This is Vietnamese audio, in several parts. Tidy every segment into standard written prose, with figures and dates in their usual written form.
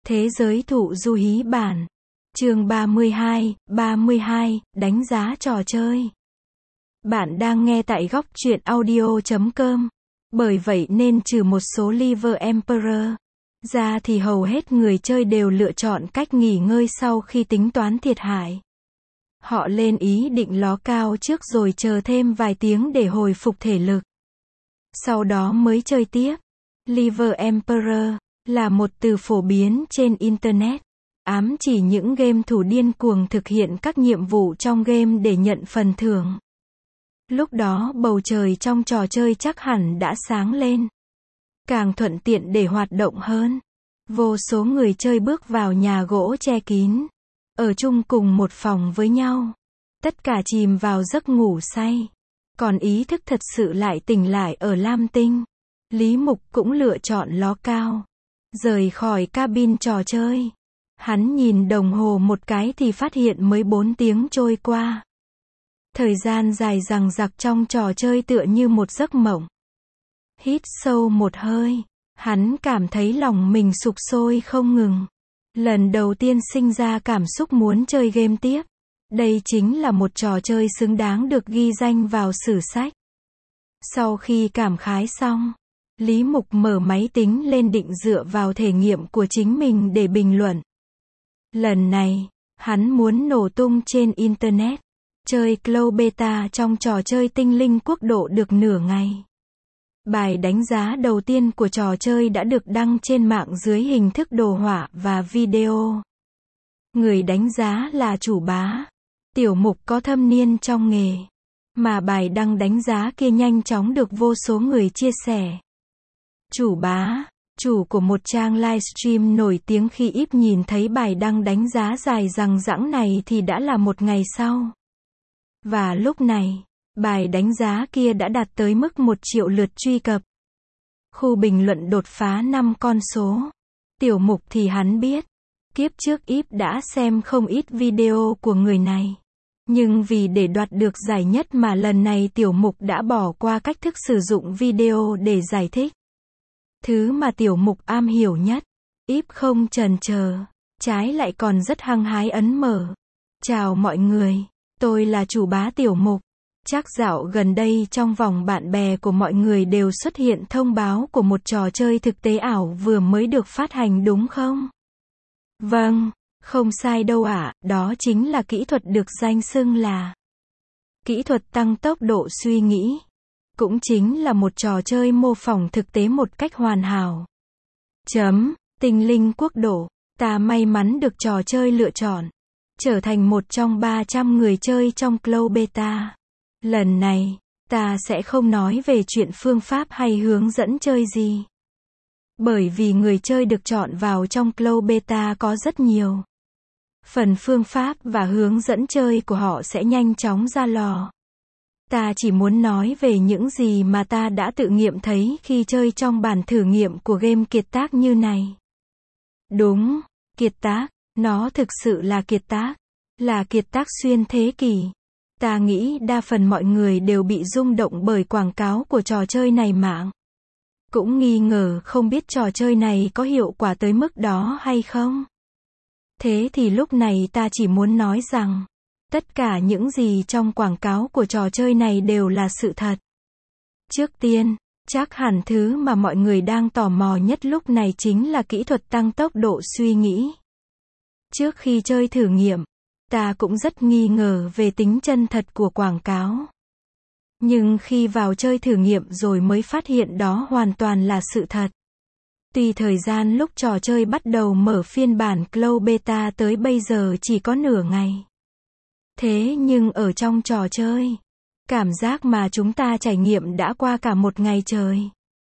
Thế giới thụ du hí bản. Chương 32, đánh giá trò chơi. Bạn đang nghe tại góc truyện audio.com. Bởi vậy nên trừ một số Liver Emperor ra thì hầu hết người chơi đều lựa chọn cách nghỉ ngơi sau khi tính toán thiệt hại. Họ lên ý định ló cao trước rồi chờ thêm vài tiếng để hồi phục thể lực. Sau đó mới chơi tiếp. Liver Emperor là một từ phổ biến trên Internet, ám chỉ những game thủ điên cuồng thực hiện các nhiệm vụ trong game để nhận phần thưởng. Lúc đó bầu trời trong trò chơi chắc hẳn đã sáng lên, càng thuận tiện để hoạt động hơn. Vô số người chơi bước vào nhà gỗ che kín, ở chung cùng một phòng với nhau. Tất cả chìm vào giấc ngủ say, còn ý thức thật sự lại tỉnh lại ở Lam Tinh. Lý Mục cũng lựa chọn ló cao, rời khỏi cabin trò chơi. Hắn nhìn đồng hồ một cái thì phát hiện mới 4 tiếng trôi qua. Thời gian dài dằng dặc trong trò chơi tựa như một giấc mộng. Hít sâu một hơi, hắn cảm thấy lòng mình sục sôi không ngừng. Lần đầu tiên sinh ra cảm xúc muốn chơi game tiếp. Đây chính là một trò chơi xứng đáng được ghi danh vào sử sách. Sau khi cảm khái xong, Lý Mục mở máy tính lên định dựa vào thể nghiệm của chính mình để bình luận. Lần này, hắn muốn nổ tung trên Internet. Chơi Cloud Beta trong trò chơi Tinh Linh Quốc độ được nửa ngày. Bài đánh giá đầu tiên của trò chơi đã được đăng trên mạng dưới hình thức đồ họa và video. Người đánh giá là chủ bá. Tiểu Mục có thâm niên trong nghề. Mà bài đăng đánh giá kia nhanh chóng được vô số người chia sẻ. Chủ bá, chủ của một trang livestream nổi tiếng khi ít nhìn thấy bài đăng đánh giá dài dằng dẵng này thì đã là một ngày sau. Và lúc này, bài đánh giá kia đã đạt tới mức 1 triệu lượt truy cập. Khu bình luận đột phá 5 con số. Tiểu Mục thì hắn biết, kiếp trước ít đã xem không ít video của người này. Nhưng vì để đoạt được giải nhất mà lần này Tiểu Mục đã bỏ qua cách thức sử dụng video để giải thích. Thứ mà Tiểu Mục am hiểu nhất. Íp không chần chờ, trái lại còn rất hăng hái ấn mở. Chào mọi người, tôi là chủ bá Tiểu Mục. Chắc dạo gần đây trong vòng bạn bè của mọi người đều xuất hiện thông báo của một trò chơi thực tế ảo vừa mới được phát hành đúng không? Vâng, không sai đâu ạ, đó chính là kỹ thuật được danh xưng là kỹ thuật tăng tốc độ suy nghĩ. Cũng chính là một trò chơi mô phỏng thực tế một cách hoàn hảo. Tinh Linh Quốc độ, ta may mắn được trò chơi lựa chọn, trở thành một trong 300 người chơi trong Cloud Beta. Lần này, ta sẽ không nói về chuyện phương pháp hay hướng dẫn chơi gì. Bởi vì người chơi được chọn vào trong Cloud Beta có rất nhiều. Phần phương pháp và hướng dẫn chơi của họ sẽ nhanh chóng ra lò. Ta chỉ muốn nói về những gì mà ta đã tự nghiệm thấy khi chơi trong bản thử nghiệm của game kiệt tác như này. Đúng, kiệt tác, nó thực sự là kiệt tác. Là kiệt tác xuyên thế kỷ. Ta nghĩ đa phần mọi người đều bị rung động bởi quảng cáo của trò chơi này mạng. Cũng nghi ngờ không biết trò chơi này có hiệu quả tới mức đó hay không. Thế thì lúc này ta chỉ muốn nói rằng, tất cả những gì trong quảng cáo của trò chơi này đều là sự thật. Trước tiên, chắc hẳn thứ mà mọi người đang tò mò nhất lúc này chính là kỹ thuật tăng tốc độ suy nghĩ. Trước khi chơi thử nghiệm, ta cũng rất nghi ngờ về tính chân thật của quảng cáo. Nhưng khi vào chơi thử nghiệm rồi mới phát hiện đó hoàn toàn là sự thật. Tuy thời gian lúc trò chơi bắt đầu mở phiên bản Cloud Beta tới bây giờ chỉ có nửa ngày. Thế nhưng ở trong trò chơi, cảm giác mà chúng ta trải nghiệm đã qua cả một ngày trời.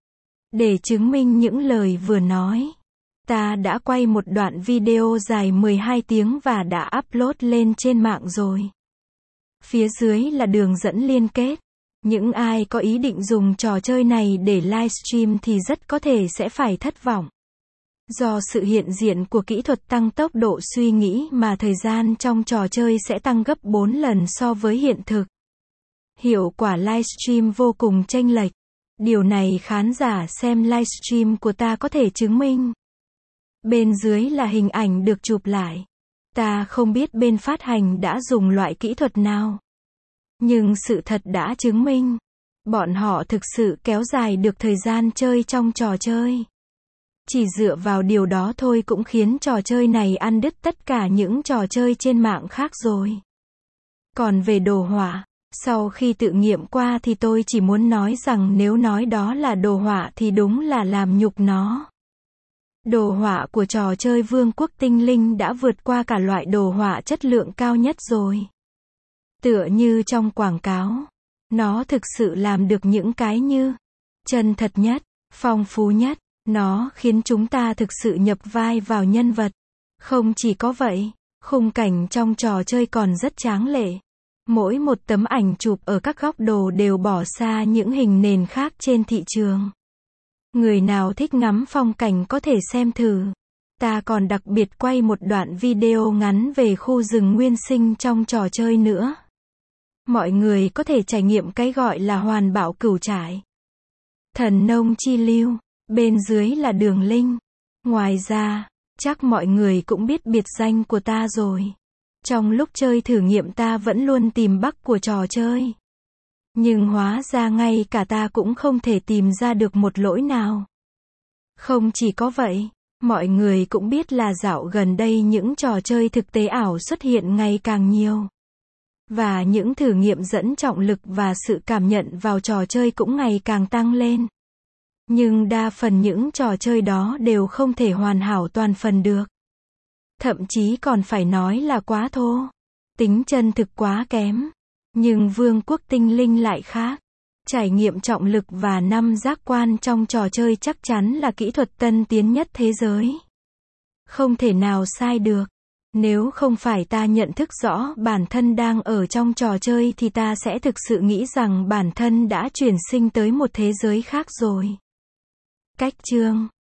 Để chứng minh những lời vừa nói, ta đã quay một đoạn video dài 12 tiếng và đã upload lên trên mạng rồi. Phía dưới là đường dẫn liên kết. Những ai có ý định dùng trò chơi này để livestream thì rất có thể sẽ phải thất vọng. Do sự hiện diện của kỹ thuật tăng tốc độ suy nghĩ mà thời gian trong trò chơi sẽ tăng gấp 4 lần so với hiện thực. Hiệu quả livestream vô cùng chênh lệch. Điều này khán giả xem livestream của ta có thể chứng minh. Bên dưới là hình ảnh được chụp lại. Ta không biết bên phát hành đã dùng loại kỹ thuật nào. Nhưng sự thật đã chứng minh. Bọn họ thực sự kéo dài được thời gian chơi trong trò chơi. Chỉ dựa vào điều đó thôi cũng khiến trò chơi này ăn đứt tất cả những trò chơi trên mạng khác rồi. Còn về đồ họa, sau khi tự nghiệm qua thì tôi chỉ muốn nói rằng nếu nói đó là đồ họa thì đúng là làm nhục nó. Đồ họa của trò chơi Vương quốc Tinh Linh đã vượt qua cả loại đồ họa chất lượng cao nhất rồi. Tựa như trong quảng cáo, nó thực sự làm được những cái như chân thật nhất, phong phú nhất, nó khiến chúng ta thực sự nhập vai vào nhân vật. Không chỉ có vậy, khung cảnh trong trò chơi còn rất tráng lệ. Mỗi một tấm ảnh chụp ở các góc độ đều bỏ xa những hình nền khác trên thị trường. Người nào thích ngắm phong cảnh có thể xem thử. Ta còn đặc biệt quay một đoạn video ngắn về khu rừng nguyên sinh trong trò chơi nữa. Mọi người có thể trải nghiệm cái gọi là hoàn bảo cửu trải. Thần nông chi lưu, bên dưới là đường link. Ngoài ra, chắc mọi người cũng biết biệt danh của ta rồi. Trong lúc chơi thử nghiệm ta vẫn luôn tìm bug của trò chơi. Nhưng hóa ra ngay cả ta cũng không thể tìm ra được một lỗi nào. Không chỉ có vậy, mọi người cũng biết là dạo gần đây những trò chơi thực tế ảo xuất hiện ngày càng nhiều. Và những thử nghiệm dẫn trọng lực và sự cảm nhận vào trò chơi cũng ngày càng tăng lên. Nhưng đa phần những trò chơi đó đều không thể hoàn hảo toàn phần được. Thậm chí còn phải nói là quá thô. Tính chân thực quá kém. Nhưng Vương quốc Tinh Linh lại khác. Trải nghiệm trọng lực và 5 giác quan trong trò chơi chắc chắn là kỹ thuật tân tiến nhất thế giới. Không thể nào sai được. Nếu không phải ta nhận thức rõ bản thân đang ở trong trò chơi thì ta sẽ thực sự nghĩ rằng bản thân đã chuyển sinh tới một thế giới khác rồi. Cách chương